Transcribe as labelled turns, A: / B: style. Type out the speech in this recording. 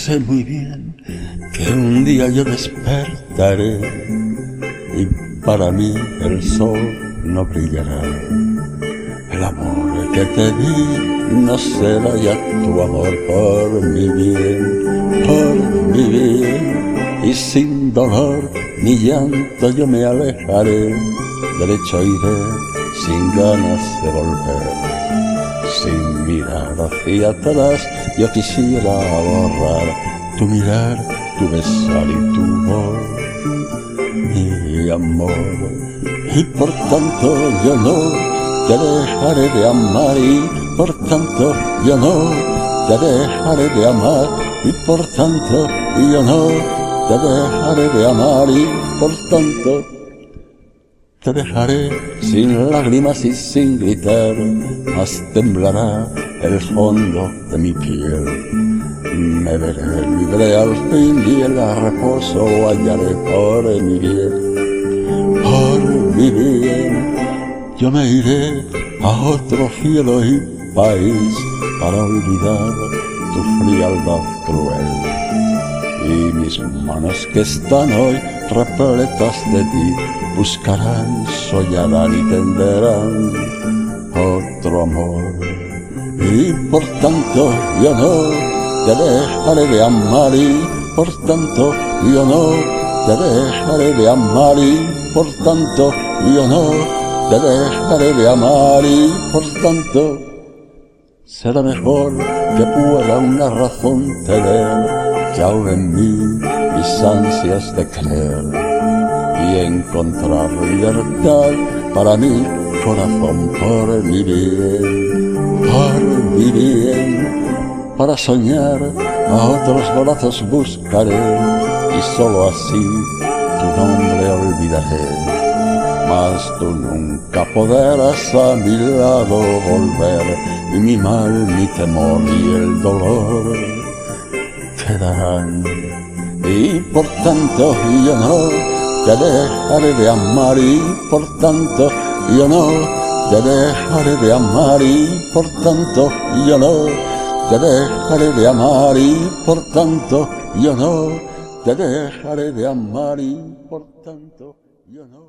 A: sé muy bien que un día yo despertaré y para mí el sol no brillará. El amor que te di no será ya tu amor por mi bien, y sin dolor ni llanto yo me alejaré, derecho iré sin ganas de volver. Sin mirar hacia atrás yo quisiera borrar tu mirar, tu besar y tu voz, mi amor. Y por tanto yo no te dejaré de amar, y por tanto yo no te dejaré de amar, y por tanto yo no te dejaré de amar, y por tanto te dejaré sin lágrimas y sin gritar, mas temblará el fondo de mi piel. Me veré libre al fin y el reposo hallaré por mi bien, por mi bien. Yo me iré a otro cielo y país para olvidar tu frialdad cruel. Y mis manos que están hoy repletas de ti buscarán, soñarán y tenderán otro amor. Y por tanto yo no te dejaré de amar, y por tanto yo no te dejaré de amar, y por tanto yo no te dejaré de amar, y por tanto será mejor que pueda una razón tener que ahogue en mí mis ansias de creer y encontrar libertad para mi corazón por mi bien, para soñar a otros brazos buscaré y solo así tu nombre olvidaré. Mas tú nunca podrás a mi lado volver, y mi mal, mi temor y el dolor quedarán. Y por tanto yo no te dejaré de amar, y por tanto yo no te dejaré de amar, y por tanto yo no te dejaré de amar, y por tanto yo no te dejaré de amar, y por tanto yo no.